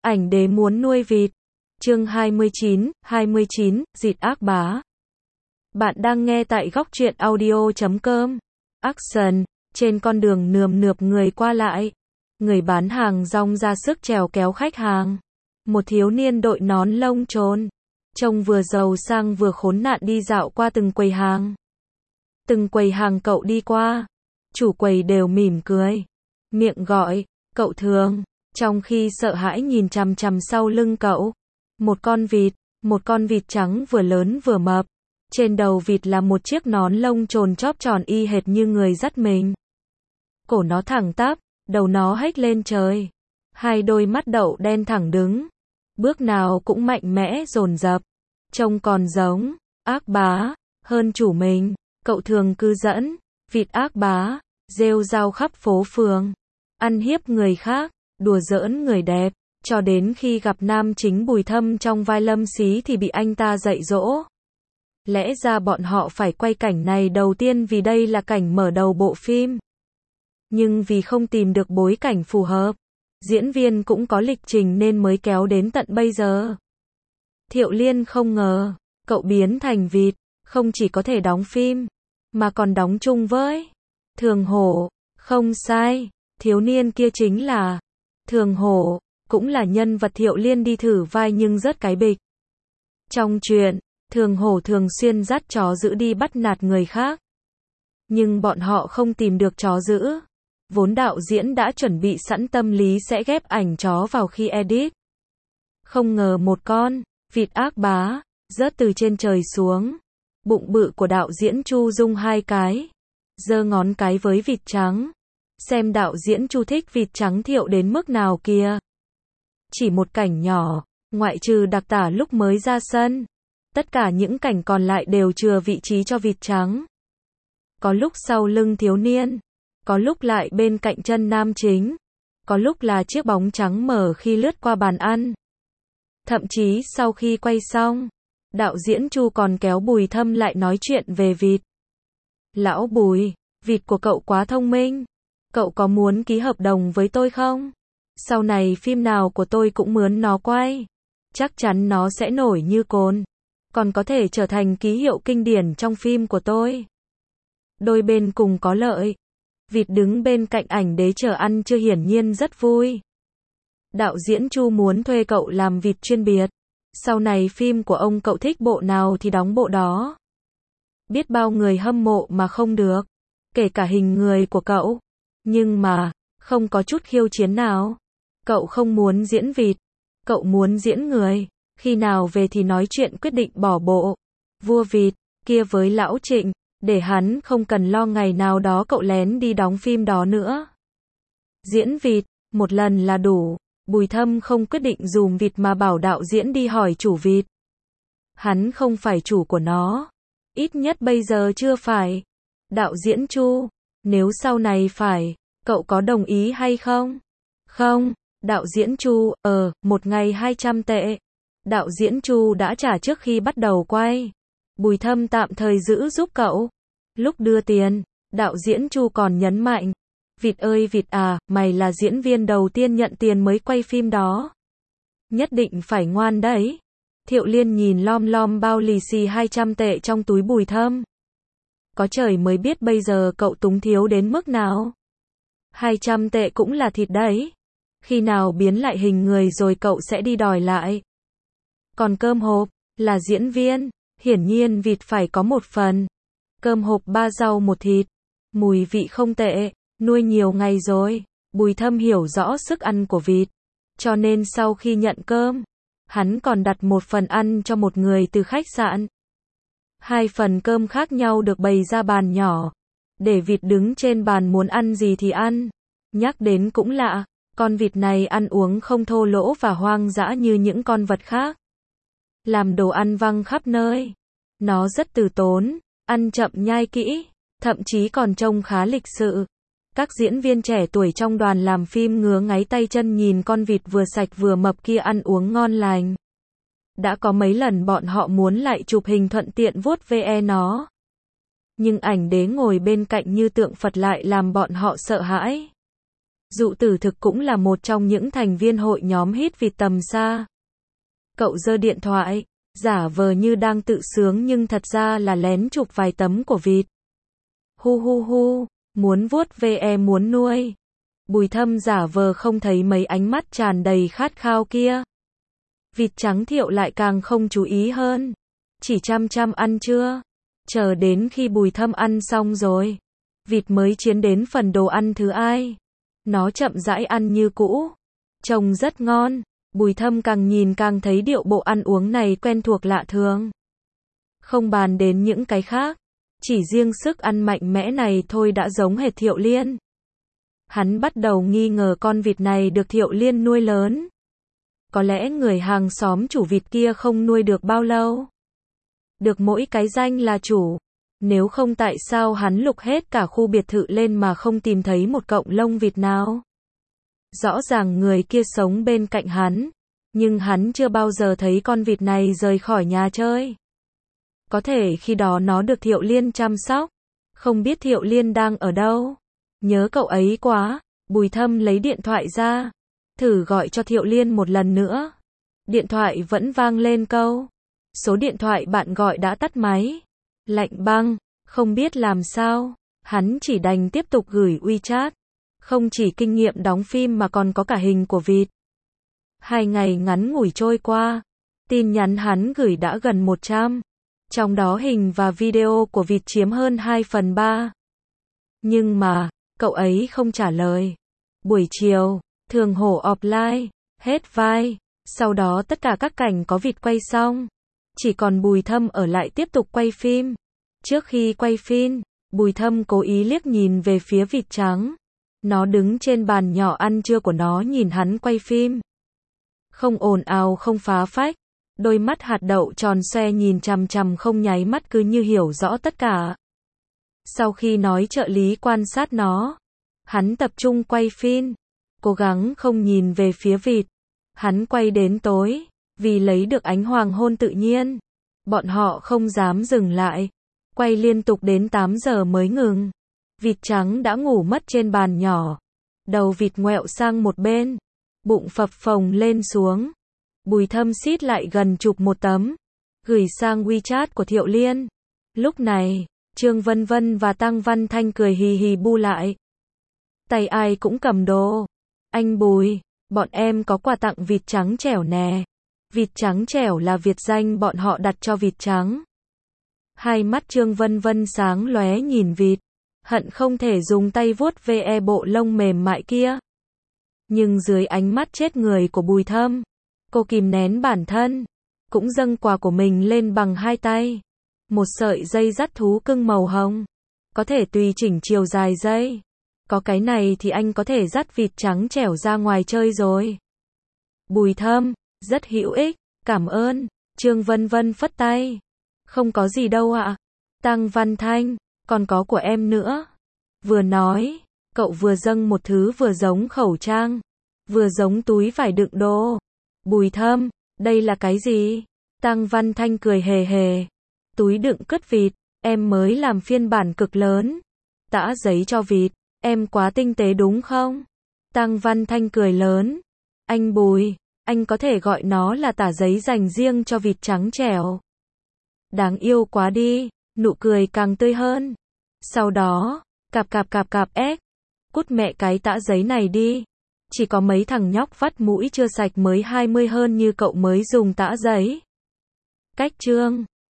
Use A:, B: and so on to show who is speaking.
A: Ảnh đế muốn nuôi vịt. Chương 29, Dịt ác bá. Bạn đang nghe tại góc truyện audio.com. Action, trên con đường nườm nượp người qua lại. Người bán hàng rong ra sức trèo kéo khách hàng. Một thiếu niên đội nón lông trồn, trông vừa giàu sang vừa khốn nạn đi dạo qua từng quầy hàng. Từng quầy hàng cậu đi qua, chủ quầy đều mỉm cười, miệng gọi, cậu Thường, trong khi sợ hãi nhìn chằm chằm sau lưng cậu. Một con vịt trắng vừa lớn vừa mập. Trên đầu vịt là một chiếc nón lông trồn chóp tròn y hệt như người dắt mình. Cổ nó thẳng tắp, đầu nó hếch lên trời. Hai đôi mắt đậu đen thẳng đứng. Bước nào cũng mạnh mẽ dồn dập. Trông còn giống ác bá hơn chủ mình. Cậu Thường cứ dẫn vịt ác bá rêu rao khắp phố phường, ăn hiếp người khác, đùa giỡn người đẹp, cho đến khi gặp nam chính Bùi Thâm trong vai Lâm Xí thì bị anh ta dạy dỗ. Lẽ ra bọn họ phải quay cảnh này đầu tiên vì đây là cảnh mở đầu bộ phim. Nhưng vì không tìm được bối cảnh phù hợp, diễn viên cũng có lịch trình nên mới kéo đến tận bây giờ. Thiệu Liên không ngờ, cậu biến thành vịt, không chỉ có thể đóng phim, mà còn đóng chung với Thường Hổ. Không sai, thiếu niên kia chính là Thường Hổ, cũng là nhân vật Thiệu Liên đi thử vai nhưng rất cái bịch. Trong truyện, Thường Hổ thường xuyên dắt chó dữ đi bắt nạt người khác. Nhưng bọn họ không tìm được chó dữ. Vốn đạo diễn đã chuẩn bị sẵn tâm lý sẽ ghép ảnh chó vào khi edit. Không ngờ một con vịt ác bá rớt từ trên trời xuống. Bụng bự của đạo diễn Chu rung hai cái, giơ ngón cái với vịt trắng. Xem đạo diễn Chu thích vịt trắng Thiệu đến mức nào kìa. Chỉ một cảnh nhỏ, ngoại trừ đặc tả lúc mới ra sân, tất cả những cảnh còn lại đều chừa vị trí cho vịt trắng. Có lúc sau lưng thiếu niên, có lúc lại bên cạnh chân nam chính, có lúc là chiếc bóng trắng mờ khi lướt qua bàn ăn. Thậm chí sau khi quay xong, đạo diễn Chu còn kéo Bùi Thâm lại nói chuyện về vịt. Lão Bùi, vịt của cậu quá thông minh. Cậu có muốn ký hợp đồng với tôi không? Sau này phim nào của tôi cũng mướn nó quay. Chắc chắn nó sẽ nổi như cồn. Còn có thể trở thành ký hiệu kinh điển trong phim của tôi. Đôi bên cùng có lợi. Vịt đứng bên cạnh ảnh đế chờ ăn trưa hiển nhiên rất vui. Đạo diễn Chu muốn thuê cậu làm vịt chuyên biệt. Sau này phim của ông cậu thích bộ nào thì đóng bộ đó. Biết bao người hâm mộ mà không được. Kể cả hình người của cậu. Nhưng mà, không có chút khiêu chiến nào. Cậu không muốn diễn vịt. Cậu muốn diễn người. Khi nào về thì nói chuyện quyết định bỏ bộ vua vịt kia với lão Trịnh, để hắn không cần lo ngày nào đó cậu lén đi đóng phim đó nữa. Diễn vịt, một lần là đủ. Bùi Thâm không quyết định dùm vịt mà bảo đạo diễn đi hỏi chủ vịt. Hắn không phải chủ của nó. Ít nhất bây giờ chưa phải. Đạo diễn Chu, nếu sau này phải, cậu có đồng ý hay không? Không, đạo diễn Chu, một ngày 200 tệ. Đạo diễn Chu đã trả trước khi bắt đầu quay. Bùi Thâm tạm thời giữ giúp cậu. Lúc đưa tiền, đạo diễn Chu còn nhấn mạnh. Vịt ơi vịt à, mày là diễn viên đầu tiên nhận tiền mới quay phim đó. Nhất định phải ngoan đấy. Thiệu Liên nhìn lom lom bao lì xì 200 tệ trong túi Bùi Thâm. Có trời mới biết bây giờ cậu túng thiếu đến mức nào. 200 tệ cũng là thịt đấy. Khi nào biến lại hình người rồi cậu sẽ đi đòi lại. Còn cơm hộp, là diễn viên, hiển nhiên vịt phải có một phần. Cơm hộp 3 rau 1 thịt. Mùi vị không tệ, nuôi nhiều ngày rồi. Bùi Thâm hiểu rõ sức ăn của vịt. Cho nên sau khi nhận cơm, hắn còn đặt một phần ăn cho một người từ khách sạn. 2 phần cơm khác nhau được bày ra bàn nhỏ. Để vịt đứng trên bàn muốn ăn gì thì ăn. Nhắc đến cũng lạ, con vịt này ăn uống không thô lỗ và hoang dã như những con vật khác. Làm đồ ăn văng khắp nơi. Nó rất từ tốn, ăn chậm nhai kỹ, thậm chí còn trông khá lịch sự. Các diễn viên trẻ tuổi trong đoàn làm phim ngứa ngáy tay chân nhìn con vịt vừa sạch vừa mập kia ăn uống ngon lành. Đã có mấy lần bọn họ muốn lại chụp hình thuận tiện vuốt ve nó. Nhưng ảnh đế ngồi bên cạnh như tượng Phật lại làm bọn họ sợ hãi. Dụ Tử thực cũng là một trong những thành viên hội nhóm hít vịt tầm xa. Cậu giơ điện thoại, giả vờ như đang tự sướng nhưng thật ra là lén chụp vài tấm của vịt. Hu hu hu, muốn vuốt ve muốn nuôi. Bùi Thâm giả vờ không thấy mấy ánh mắt tràn đầy khát khao kia. Vịt trắng Thiệu lại càng không chú ý hơn. Chỉ chăm chăm ăn chưa? Chờ đến khi Bùi Thâm ăn xong rồi, vịt mới chiến đến phần đồ ăn thứ ai. Nó chậm rãi ăn như cũ. Trông rất ngon. Bùi Thâm càng nhìn càng thấy điệu bộ ăn uống này quen thuộc lạ thường. Không bàn đến những cái khác, chỉ riêng sức ăn mạnh mẽ này thôi đã giống hệt Thiệu Liên. Hắn bắt đầu nghi ngờ con vịt này được Thiệu Liên nuôi lớn. Có lẽ người hàng xóm chủ vịt kia không nuôi được bao lâu. Được mỗi cái danh là chủ. Nếu không tại sao hắn lục hết cả khu biệt thự lên mà không tìm thấy một cọng lông vịt nào. Rõ ràng người kia sống bên cạnh hắn, nhưng hắn chưa bao giờ thấy con vịt này rời khỏi nhà chơi. Có thể khi đó nó được Thiệu Liên chăm sóc. Không biết Thiệu Liên đang ở đâu. Nhớ cậu ấy quá. Bùi Thâm lấy điện thoại ra, thử gọi cho Thiệu Liên một lần nữa. Điện thoại vẫn vang lên câu. Số điện thoại bạn gọi đã tắt máy. Lạnh băng, không biết làm sao. Hắn chỉ đành tiếp tục gửi WeChat. Không chỉ kinh nghiệm đóng phim mà còn có cả hình của vịt. 2 ngày ngắn ngủi trôi qua. Tin nhắn hắn gửi đã gần 100. Trong đó hình và video của vịt chiếm hơn 2/3. Nhưng mà, cậu ấy không trả lời. Buổi chiều, Thường Hổ offline, hết vai. Sau đó tất cả các cảnh có vịt quay xong. Chỉ còn Bùi Thâm ở lại tiếp tục quay phim. Trước khi quay phim, Bùi Thâm cố ý liếc nhìn về phía vịt trắng. Nó đứng trên bàn nhỏ ăn trưa của nó nhìn hắn quay phim. Không ồn ào không phá phách. Đôi mắt hạt đậu tròn xoe nhìn chằm chằm không nháy mắt cứ như hiểu rõ tất cả. Sau khi nói trợ lý quan sát nó, hắn tập trung quay phim, cố gắng không nhìn về phía vịt. Hắn quay đến tối, vì lấy được ánh hoàng hôn tự nhiên. Bọn họ không dám dừng lại, quay liên tục đến 8 giờ mới ngừng. Vịt trắng đã ngủ mất trên bàn nhỏ. Đầu vịt ngoẹo sang một bên, bụng phập phồng lên xuống. Bùi Thâm xít lại gần chụp một tấm, gửi sang WeChat của Thiệu Liên. Lúc này, Trương Vân Vân và Tăng Văn Thanh cười hì hì bu lại. Tay ai cũng cầm đồ. Anh Bùi, bọn em có quà tặng vịt trắng trẻo nè. Vịt trắng trẻo là biệt danh bọn họ đặt cho vịt trắng. Hai mắt Trương Vân Vân sáng lóe nhìn vịt, hận không thể dùng tay vuốt ve bộ lông mềm mại kia. Nhưng dưới ánh mắt chết người của Bùi Thâm, cô kìm nén bản thân, cũng dâng quà của mình lên bằng 2 tay. Một sợi dây dắt thú cưng màu hồng, có thể tùy chỉnh chiều dài dây. Có cái này thì anh có thể dắt vịt trắng trẻo ra ngoài chơi rồi. Bùi Thâm, rất hữu ích, cảm ơn. Trương Vân Vân phất tay. Không có gì đâu ạ. Tăng Văn Thanh, còn có của em nữa. Vừa nói, cậu vừa dâng một thứ vừa giống khẩu trang, vừa giống túi vải đựng đồ. Bùi Thâm, đây là cái gì? Tăng Văn Thanh cười hề hề. Túi đựng cất vịt, em mới làm phiên bản cực lớn. Tã giấy cho vịt, em quá tinh tế đúng không? Tăng Văn Thanh cười lớn. Anh Bùi, anh có thể gọi nó là tả giấy dành riêng cho vịt trắng trẻo. Đáng yêu quá đi, nụ cười càng tươi hơn. Sau đó, cạp ếch. Cút mẹ cái tã giấy này đi. Chỉ có mấy thằng nhóc vắt mũi chưa sạch mới 20 hơn như cậu mới dùng tã giấy. Cách chương